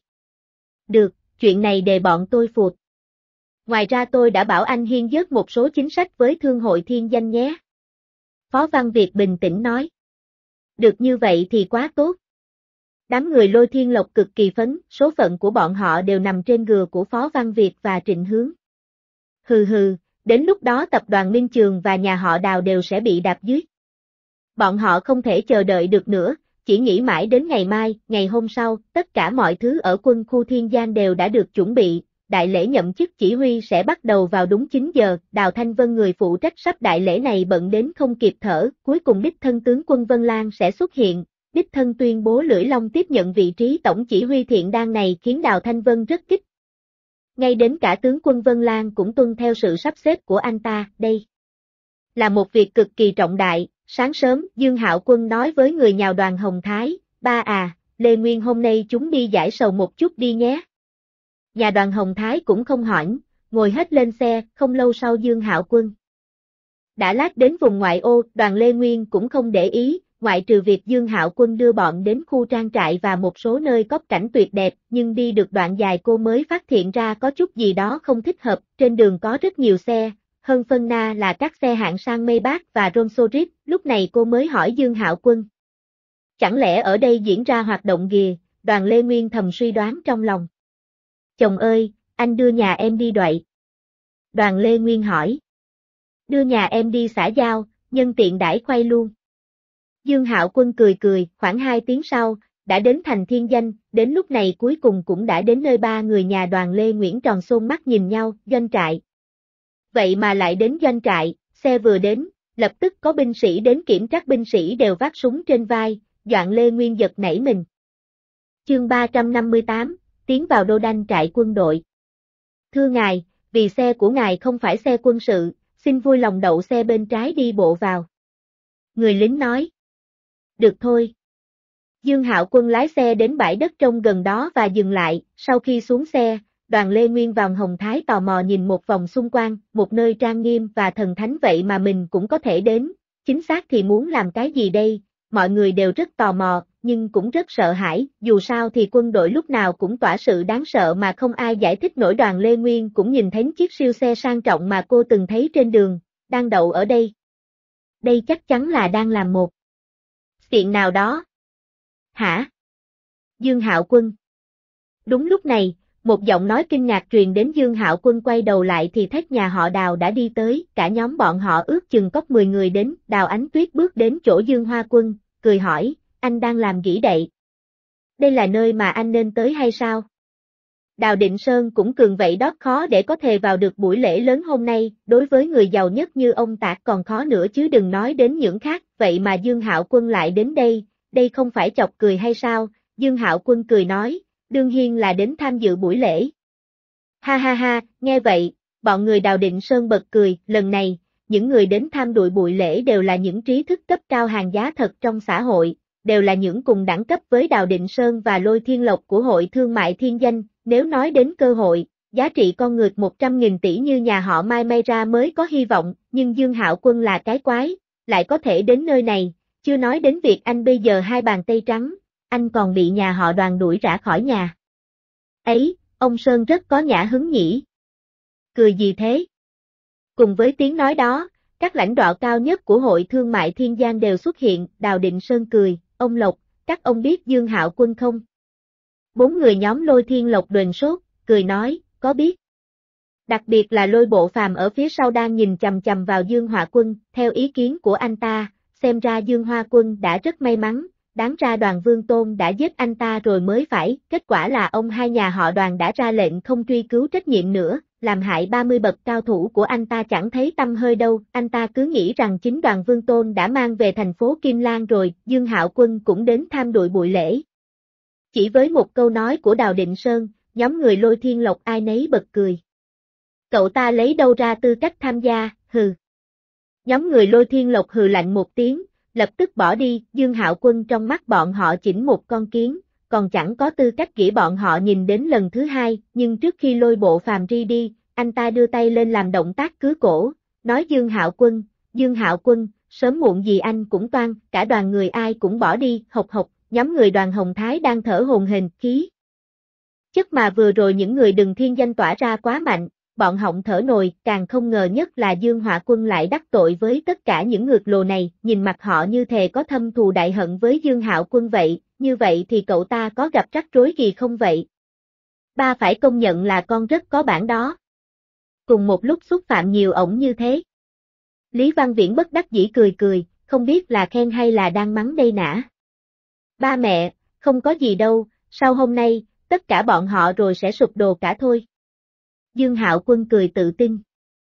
Được, chuyện này để bọn tôi phụt. Ngoài ra tôi đã bảo anh hiên dớt một số chính sách với thương hội thiên danh nhé. Phó Văn Việt bình tĩnh nói. Được như vậy thì quá tốt. Đám người Lôi Thiên Lộc cực kỳ phấn, số phận của bọn họ đều nằm trên gừa của Phó Văn Việt và Trịnh Hướng. Hừ hừ, đến lúc đó tập đoàn Minh Trường và nhà họ Đào đều sẽ bị đạp dưới. Bọn họ không thể chờ đợi được nữa, chỉ nghĩ mãi đến ngày mai, ngày hôm sau, tất cả mọi thứ ở quân khu Thiên Giang đều đã được chuẩn bị, đại lễ nhậm chức chỉ huy sẽ bắt đầu vào đúng 9 giờ, Đào Thanh Vân người phụ trách sắp đại lễ này bận đến không kịp thở, cuối cùng đích thân tướng quân Vân Lan sẽ xuất hiện. Đích thân tuyên bố Lưỡi Long tiếp nhận vị trí tổng chỉ huy thiện đan này khiến Đào Thanh Vân rất kích. Ngay đến cả tướng quân Vân Lan cũng tuân theo sự sắp xếp của anh ta, đây là một việc cực kỳ trọng đại. Sáng sớm, Dương Hạo Quân nói với người nhào Đoàn Hồng Thái, ba à, Lê Nguyên hôm nay chúng đi giải sầu một chút đi nhé. Nhà Đoàn Hồng Thái cũng không hỏi, ngồi hết lên xe, không lâu sau Dương Hạo Quân đã lát đến vùng ngoại ô, Đoàn Lê Nguyên cũng không để ý. Ngoại trừ việc Dương Hạo Quân đưa bọn đến khu trang trại và một số nơi có cảnh tuyệt đẹp, nhưng đi được đoạn dài cô mới phát hiện ra có chút gì đó không thích hợp, trên đường có rất nhiều xe, hơn phân na là các xe hạng sang Maybach và Rolls-Royce, lúc này cô mới hỏi Dương Hạo Quân. Chẳng lẽ ở đây diễn ra hoạt động ghìa, Đoàn Lê Nguyên thầm suy đoán trong lòng. Chồng ơi, anh đưa nhà em đi đợi. Đoàn Lê Nguyên hỏi. Đưa nhà em đi xã giao, nhân tiện đãi khoai luôn. Dương Hạo Quân cười cười, khoảng 2 tiếng sau, đã đến thành Thiên Danh, đến lúc này cuối cùng cũng đã đến nơi ba người nhà Đoàn Lê Nguyễn tròn xôn mắt nhìn nhau, doanh trại. Vậy mà lại đến doanh trại, xe vừa đến, lập tức có binh sĩ đến kiểm tra, binh sĩ đều vác súng trên vai, Doạn Lê Nguyên giật nảy mình. Chương 358, tiến vào đô đanh trại quân đội. Thưa ngài, vì xe của ngài không phải xe quân sự, xin vui lòng đậu xe bên trái đi bộ vào. Người lính nói. Được thôi. Dương Hạo Quân lái xe đến bãi đất trông gần đó và dừng lại, sau khi xuống xe, Đoàn Lê Nguyên và Hồng Thái tò mò nhìn một vòng xung quanh, một nơi trang nghiêm và thần thánh vậy mà mình cũng có thể đến, chính xác thì muốn làm cái gì đây, mọi người đều rất tò mò, nhưng cũng rất sợ hãi, dù sao thì quân đội lúc nào cũng tỏa sự đáng sợ mà không ai giải thích nổi. Đoàn Lê Nguyên cũng nhìn thấy chiếc siêu xe sang trọng mà cô từng thấy trên đường, đang đậu ở đây. Đây chắc chắn là đang làm một chuyện nào đó. Hả? Dương Hạo Quân. Đúng lúc này, Một giọng nói kinh ngạc truyền đến. Dương Hạo Quân quay đầu lại thì thấy nhà họ Đào đã đi tới, cả nhóm bọn họ ước chừng có 10 người đến. Đào Ánh Tuyết bước đến chỗ Dương Hoa Quân, cười hỏi, anh đang làm gì đậy? Đây là nơi mà anh nên tới hay sao? Đào Định Sơn cũng cường vậy đó, khó để có thể vào được buổi lễ lớn hôm nay, đối với người giàu nhất như ông ta còn khó nữa chứ đừng nói đến những khác, vậy mà Dương Hạo Quân lại đến đây không phải chọc cười hay sao? Dương Hạo Quân cười nói, đương nhiên là đến tham dự buổi lễ. Ha ha ha, nghe vậy, bọn người Đào Định Sơn bật cười, lần này, những người đến tham dự buổi lễ đều là những trí thức cấp cao hàng giá thật trong xã hội, đều là những cùng đẳng cấp với Đào Định Sơn và Lôi Thiên Lộc của Hội Thương mại Thiên Danh. Nếu nói đến cơ hội, giá trị con người 100.000 tỷ như nhà họ Mai may ra mới có hy vọng, nhưng Dương Hạo Quân là cái quái, lại có thể đến nơi này, chưa nói đến việc anh bây giờ hai bàn tay trắng, anh còn bị nhà họ Đoàn đuổi ra khỏi nhà. Ấy, ông Sơn rất có nhã hứng nhỉ. Cười gì thế? Cùng với tiếng nói đó, các lãnh đạo cao nhất của Hội Thương mại Thiên Giang đều xuất hiện. Đào Định Sơn cười, ông Lộc, các ông biết Dương Hạo Quân không? 4 người nhóm Lôi Thiên Lộc đền sốt, cười nói, có biết. Đặc biệt là Lôi Bộ Phàm ở phía sau đang nhìn chằm chằm vào Dương Hạo Quân, theo ý kiến của anh ta, xem ra Dương Hoa Quân đã rất may mắn, đáng ra Đoàn Vương Tôn đã giết anh ta rồi mới phải, kết quả là ông hai nhà họ Đoàn đã ra lệnh không truy cứu trách nhiệm nữa, làm hại 30 bậc cao thủ của anh ta chẳng thấy tăm hơi đâu, anh ta cứ nghĩ rằng chính Đoàn Vương Tôn đã mang về thành phố Kim Lan rồi. Dương Hạo Quân cũng đến tham dự buổi lễ. Chỉ với một câu nói của Đào Định Sơn, nhóm người Lôi Thiên Lộc ai nấy bật cười. Cậu ta lấy đâu ra tư cách tham gia, hừ. Nhóm người Lôi Thiên Lộc hừ lạnh một tiếng, lập tức bỏ đi. Dương Hạo Quân trong mắt bọn họ chỉnh một con kiến, còn chẳng có tư cách gỉ bọn họ nhìn đến lần thứ hai, nhưng trước khi Lôi Bộ Phàm đi, anh ta đưa tay lên làm động tác cứa cổ, nói Dương Hạo Quân, sớm muộn gì anh cũng toan, cả đoàn người ai cũng bỏ đi, hộc hộc. Nhóm người Đoàn Hồng Thái đang thở hổn hển khí. Chất mà vừa rồi những người Đừng Thiên Danh tỏa ra quá mạnh, bọn họng thở nồi, càng không ngờ nhất là Dương Hạo Quân lại đắc tội với tất cả những ngược lồ này, nhìn mặt họ như thề có thâm thù đại hận với Dương Hạo Quân vậy, như vậy thì cậu ta có gặp rắc rối gì không vậy? Ba phải công nhận là con rất có bản đó. Cùng một lúc xúc phạm nhiều ổng như thế. Lý Văn Viễn bất đắc dĩ cười, không biết là khen hay là đang mắng đây nã. Ba mẹ, không có gì đâu, sau hôm nay, tất cả bọn họ rồi sẽ sụp đổ cả thôi. Dương Hạo Quân cười tự tin.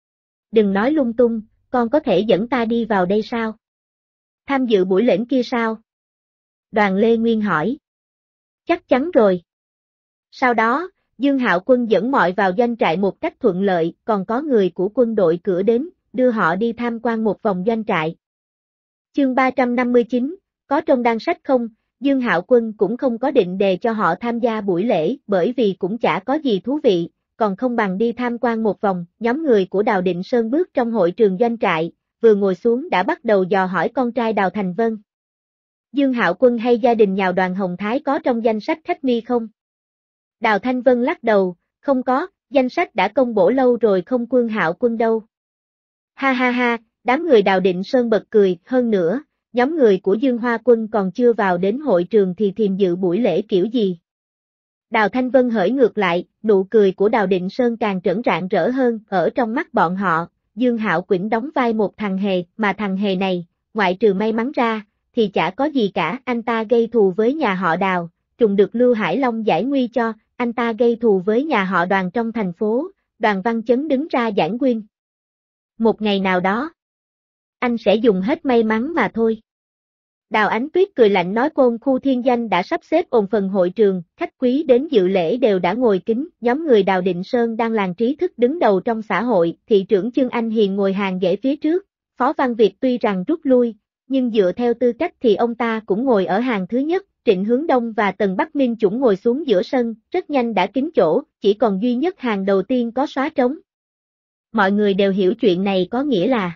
Đừng nói lung tung, con có thể dẫn ta đi vào đây sao? Tham dự buổi lễ kia sao? Đoàn Lê Nguyên hỏi. Chắc chắn rồi. Sau đó, Dương Hạo Quân dẫn mọi vào doanh trại một cách thuận lợi, còn có người của quân đội cửa đến, đưa họ đi tham quan một vòng doanh trại. Chương 359, có trong đăng sách không? Dương Hạo Quân cũng không có định đề cho họ tham gia buổi lễ, bởi vì cũng chả có gì thú vị, còn không bằng đi tham quan một vòng. Nhóm người của Đào Định Sơn bước trong hội trường doanh trại, vừa ngồi xuống đã bắt đầu dò hỏi con trai Đào Thành Vân. Dương Hạo Quân hay gia đình nhà Đoàn Hồng Thái có trong danh sách khách mi không? Đào Thanh Vân lắc đầu, không có, danh sách đã công bố lâu rồi. Không, Quân Hạo Quân đâu? Ha ha ha, đám người Đào Định Sơn bật cười, hơn nữa. Nhóm người của Dương Hoa Quân còn chưa vào đến hội trường thì thèm dự buổi lễ kiểu gì? Đào Thanh Vân hởi ngược lại, nụ cười của Đào Định Sơn càng trẩn rạng rỡ hơn, ở trong mắt bọn họ, Dương Hạo Quỳnh đóng vai một thằng hề, mà thằng hề này, ngoại trừ may mắn ra, thì chả có gì cả. Anh ta gây thù với nhà họ Đào, trùng được Lưu Hải Long giải nguy cho, anh ta gây thù với nhà họ Đoàn trong thành phố, Đoàn Văn Chấn đứng ra giảng quyên. Một ngày nào đó, anh sẽ dùng hết may mắn mà thôi. Đào Ánh Tuyết cười lạnh nói, Côn khu Thiên Danh đã sắp xếp ổn phần hội trường, khách quý đến dự lễ đều đã ngồi kín. Nhóm người Đào Định Sơn đang làng trí thức đứng đầu trong xã hội, thị trưởng Chương Anh Hiền ngồi hàng ghế phía trước, Phó Văn Việt tuy rằng rút lui, nhưng dựa theo tư cách thì ông ta cũng ngồi ở hàng thứ nhất. Trịnh Hướng Đông và Tần Bắc Minh Chủng ngồi xuống giữa sân, rất nhanh đã kín chỗ, chỉ còn duy nhất hàng đầu tiên có xóa trống. Mọi người đều hiểu chuyện này có nghĩa là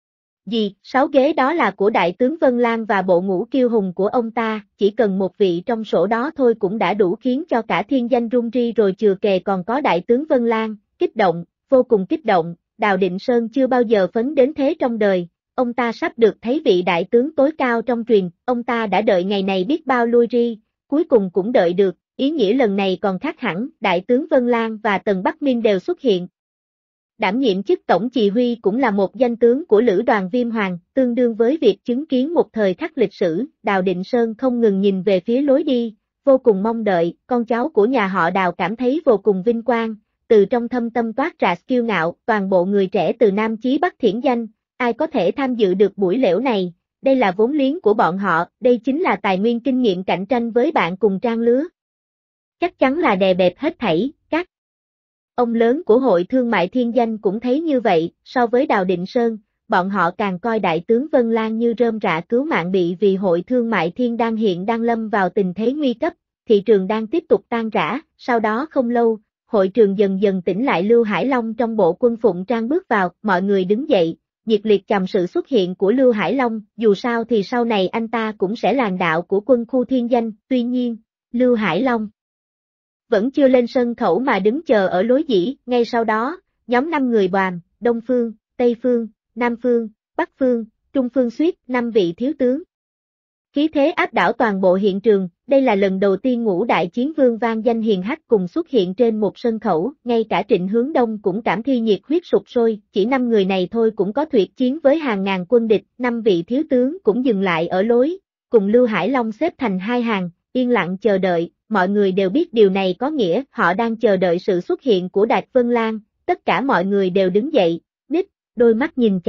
gì, 6 ghế đó là của Đại tướng Vân Lan và bộ ngũ kiêu hùng của ông ta, chỉ cần một vị trong sổ đó thôi cũng đã đủ khiến cho cả Thiên Danh rung ri rồi, chừa kề còn có Đại tướng Vân Lan, kích động, vô cùng kích động. Đào Định Sơn chưa bao giờ phấn đến thế trong đời, ông ta sắp được thấy vị đại tướng tối cao trong truyền, ông ta đã đợi ngày này biết bao lui ri, cuối cùng cũng đợi được, ý nghĩa lần này còn khác hẳn, Đại tướng Vân Lang và Tần Bắc Minh đều xuất hiện. Đảm nhiệm chức tổng chỉ huy cũng là một danh tướng của Lữ đoàn Viêm Hoàng, tương đương với việc chứng kiến một thời khắc lịch sử. Đào Định Sơn không ngừng nhìn về phía lối đi, vô cùng mong đợi. Con cháu của nhà họ Đào cảm thấy vô cùng vinh quang, từ trong thâm tâm toát ra kiêu ngạo. Toàn bộ người trẻ từ Nam chí Bắc thiển danh, ai có thể tham dự được buổi lễ này, đây là vốn liếng của bọn họ, đây chính là tài nguyên kinh nghiệm cạnh tranh với bạn cùng trang lứa. Chắc chắn là đè bẹp hết thảy. Các ông lớn của Hội Thương mại Thiên Danh cũng thấy như vậy. So với Đào Định Sơn, bọn họ càng coi Đại tướng Vân Lang như rơm rạ cứu mạng. Bị vì Hội Thương mại Thiên đang hiện đang lâm vào tình thế nguy cấp, thị trường đang tiếp tục tan rã. Sau đó không lâu, hội trường dần dần tỉnh lại. Lưu Hải Long trong bộ quân phụng trang bước vào, mọi người đứng dậy, nhiệt liệt chào sự xuất hiện của Lưu Hải Long. Dù sao thì sau này anh ta cũng sẽ là đạo của quân khu Thiên Danh. Tuy nhiên, Lưu Hải Long vẫn chưa lên sân khấu mà đứng chờ ở lối dĩ. Ngay sau đó, nhóm 5 người Boàm, Đông Phương, Tây Phương, Nam Phương, Bắc Phương, Trung Phương suýt 5 vị thiếu tướng. Khí thế áp đảo toàn bộ hiện trường. Đây là lần đầu tiên ngũ đại chiến vương vang danh hiền hách cùng xuất hiện trên một sân khấu. Ngay cả Trịnh Hướng Đông cũng cảm thấy nhiệt huyết sục sôi. Chỉ 5 người này thôi cũng có tuyệt chiến với hàng ngàn quân địch. 5 vị thiếu tướng cũng dừng lại ở lối, cùng Lưu Hải Long xếp thành hai hàng, yên lặng chờ đợi. Mọi người đều biết điều này có nghĩa họ đang chờ đợi sự xuất hiện của Đạc Vân Lang. Tất cả mọi người đều đứng dậy, ních, đôi mắt nhìn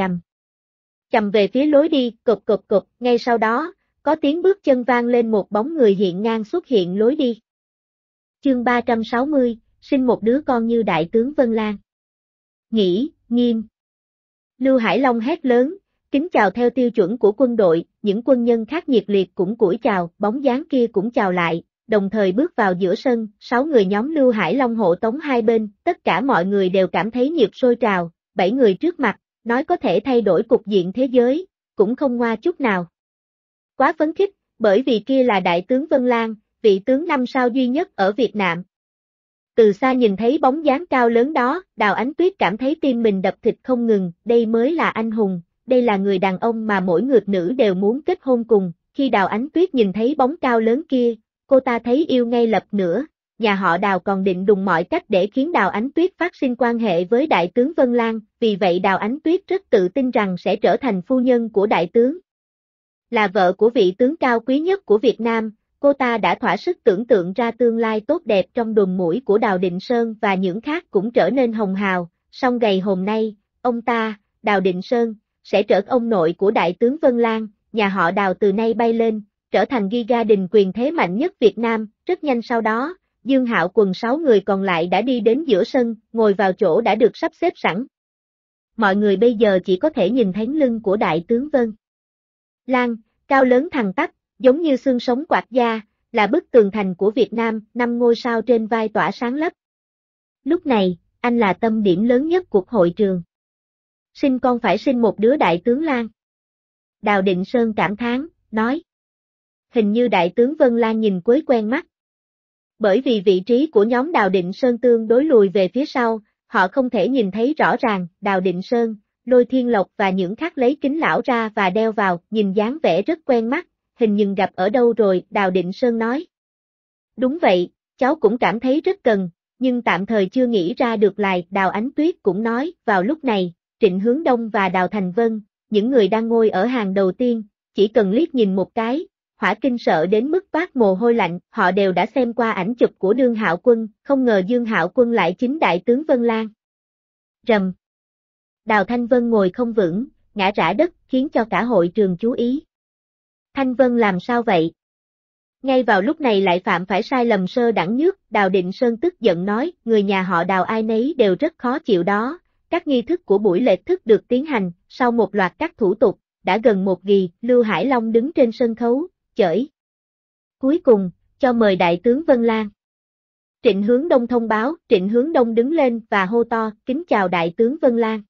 chằm về phía lối đi. Cộp cộp cộp. Ngay sau đó, có tiếng bước chân vang lên, một bóng người hiện ngang xuất hiện lối đi. Chương 360, sinh một đứa con như Đại tướng Vân Lang. Nghĩ, nghiêm. Lưu Hải Long hét lớn, kính chào theo tiêu chuẩn của quân đội. Những quân nhân khác nhiệt liệt cũng cúi chào, bóng dáng kia cũng chào lại, đồng thời bước vào giữa sân. 6 người nhóm Lưu Hải Long hộ tống hai bên, tất cả mọi người đều cảm thấy nhiệt sôi trào. 7 người trước mặt, nói có thể thay đổi cục diện thế giới, cũng không ngoa chút nào. Quá phấn khích, bởi vì kia là Đại tướng Vân Lang, vị tướng 5 sao duy nhất ở Việt Nam. Từ xa nhìn thấy bóng dáng cao lớn đó, Đào Ánh Tuyết cảm thấy tim mình đập thịt không ngừng. Đây mới là anh hùng, đây là người đàn ông mà mỗi người nữ đều muốn kết hôn cùng. Khi Đào Ánh Tuyết nhìn thấy bóng cao lớn kia, cô ta thấy yêu ngay lập nữa. Nhà họ Đào còn định đùng mọi cách để khiến Đào Ánh Tuyết phát sinh quan hệ với Đại tướng Vân Lang, vì vậy Đào Ánh Tuyết rất tự tin rằng sẽ trở thành phu nhân của Đại tướng. Là vợ của vị tướng cao quý nhất của Việt Nam, cô ta đã thỏa sức tưởng tượng ra tương lai tốt đẹp trong đùm mũi của Đào Định Sơn và những khác cũng trở nên hồng hào. Song ngày hôm nay, ông ta, Đào Định Sơn, sẽ trở ông nội của Đại tướng Vân Lang. Nhà họ Đào từ nay bay lên, trở thành Giga đình quyền thế mạnh nhất Việt Nam. Rất nhanh sau đó, Dương Hạo cùng 6 người còn lại đã đi đến giữa sân, ngồi vào chỗ đã được sắp xếp sẵn. Mọi người bây giờ chỉ có thể nhìn thấy lưng của Đại tướng Vân Lang, cao lớn thẳng tắp, giống như xương sống quạt da, là bức tường thành của Việt Nam. 5 ngôi sao trên vai tỏa sáng lấp. Lúc này, anh là tâm điểm lớn nhất cuộc hội trường. Sinh con phải sinh một đứa Đại tướng Lang. Đào Định Sơn cảm thán, nói. Hình như Đại tướng Vân Lang nhìn quấy quen mắt. Bởi vì vị trí của nhóm Đào Định Sơn tương đối lùi về phía sau, họ không thể nhìn thấy rõ ràng. Đào Định Sơn, Lôi Thiên Lộc và những khác lấy kính lão ra và đeo vào, nhìn dáng vẻ rất quen mắt, hình như gặp ở đâu rồi. Đào Định Sơn nói. Đúng vậy, cháu cũng cảm thấy rất cần, nhưng tạm thời chưa nghĩ ra được lại. Đào Ánh Tuyết cũng nói. Vào lúc này, Trịnh Hướng Đông và Đào Thành Vân, những người đang ngồi ở hàng đầu tiên, chỉ cần liếc nhìn một cái, hỏa kinh sợ đến mức toát mồ hôi lạnh. Họ đều đã xem qua ảnh chụp của Dương Hạo Quân, không ngờ Dương Hạo Quân lại chính Đại tướng Vân Lang. Rầm. Đào Thanh Vân ngồi không vững, ngã rã đất, khiến cho cả hội trường chú ý. Thanh Vân làm sao vậy? Ngay vào lúc này lại phạm phải sai lầm sơ đẳng nhất. Đào Định Sơn tức giận nói, người nhà họ Đào ai nấy đều rất khó chịu đó. Các nghi thức của buổi lễ thức được tiến hành, sau một loạt các thủ tục, đã gần 1 giờ, Lưu Hải Long đứng trên sân khấu, chởi. Cuối cùng, cho mời Đại tướng Vân Lang. Trịnh Hướng Đông thông báo. Trịnh Hướng Đông đứng lên và hô to, kính chào Đại tướng Vân Lang.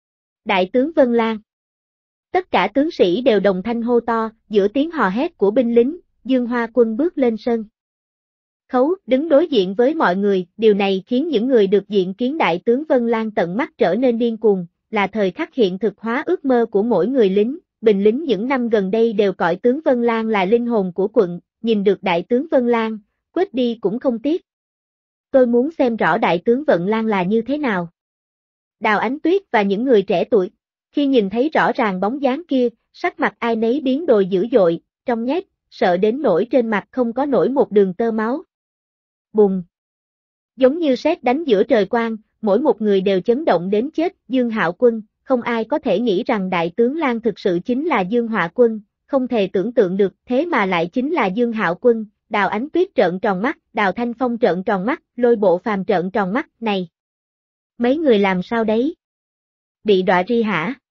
Đại tướng Vân Lang. Tất cả tướng sĩ đều đồng thanh hô to, giữa tiếng hò hét của binh lính, Dương Hoa Quân bước lên sân khấu, đứng đối diện với mọi người. Điều này khiến những người được diện kiến Đại tướng Vân Lang tận mắt trở nên điên cuồng, là thời khắc hiện thực hóa ước mơ của mỗi người lính. Binh lính những năm gần đây đều coi tướng Vân Lang là linh hồn của quận, nhìn được Đại tướng Vân Lang, quết đi cũng không tiếc. Tôi muốn xem rõ đại tướng Vận Lan là như thế nào. Đào Ánh Tuyết và những người trẻ tuổi, khi nhìn thấy rõ ràng bóng dáng kia, sắc mặt ai nấy biến đổi dữ dội, trong nhát, sợ đến nỗi trên mặt không có nổi một đường tơ máu. Bùng! Giống như sét đánh giữa trời quang, mỗi một người đều chấn động đến chết. Dương Hạo Quân, không ai có thể nghĩ rằng đại tướng Lan thực sự chính là Dương Họa Quân, không thể tưởng tượng được, thế mà lại chính là Dương Hạo Quân. Đào Ánh Tuyết trợn tròn mắt, Đào Thanh Phong trợn tròn mắt, Lôi Bộ Phàm trợn tròn mắt, này. Mấy người làm sao đấy? Bị đọa ri hả?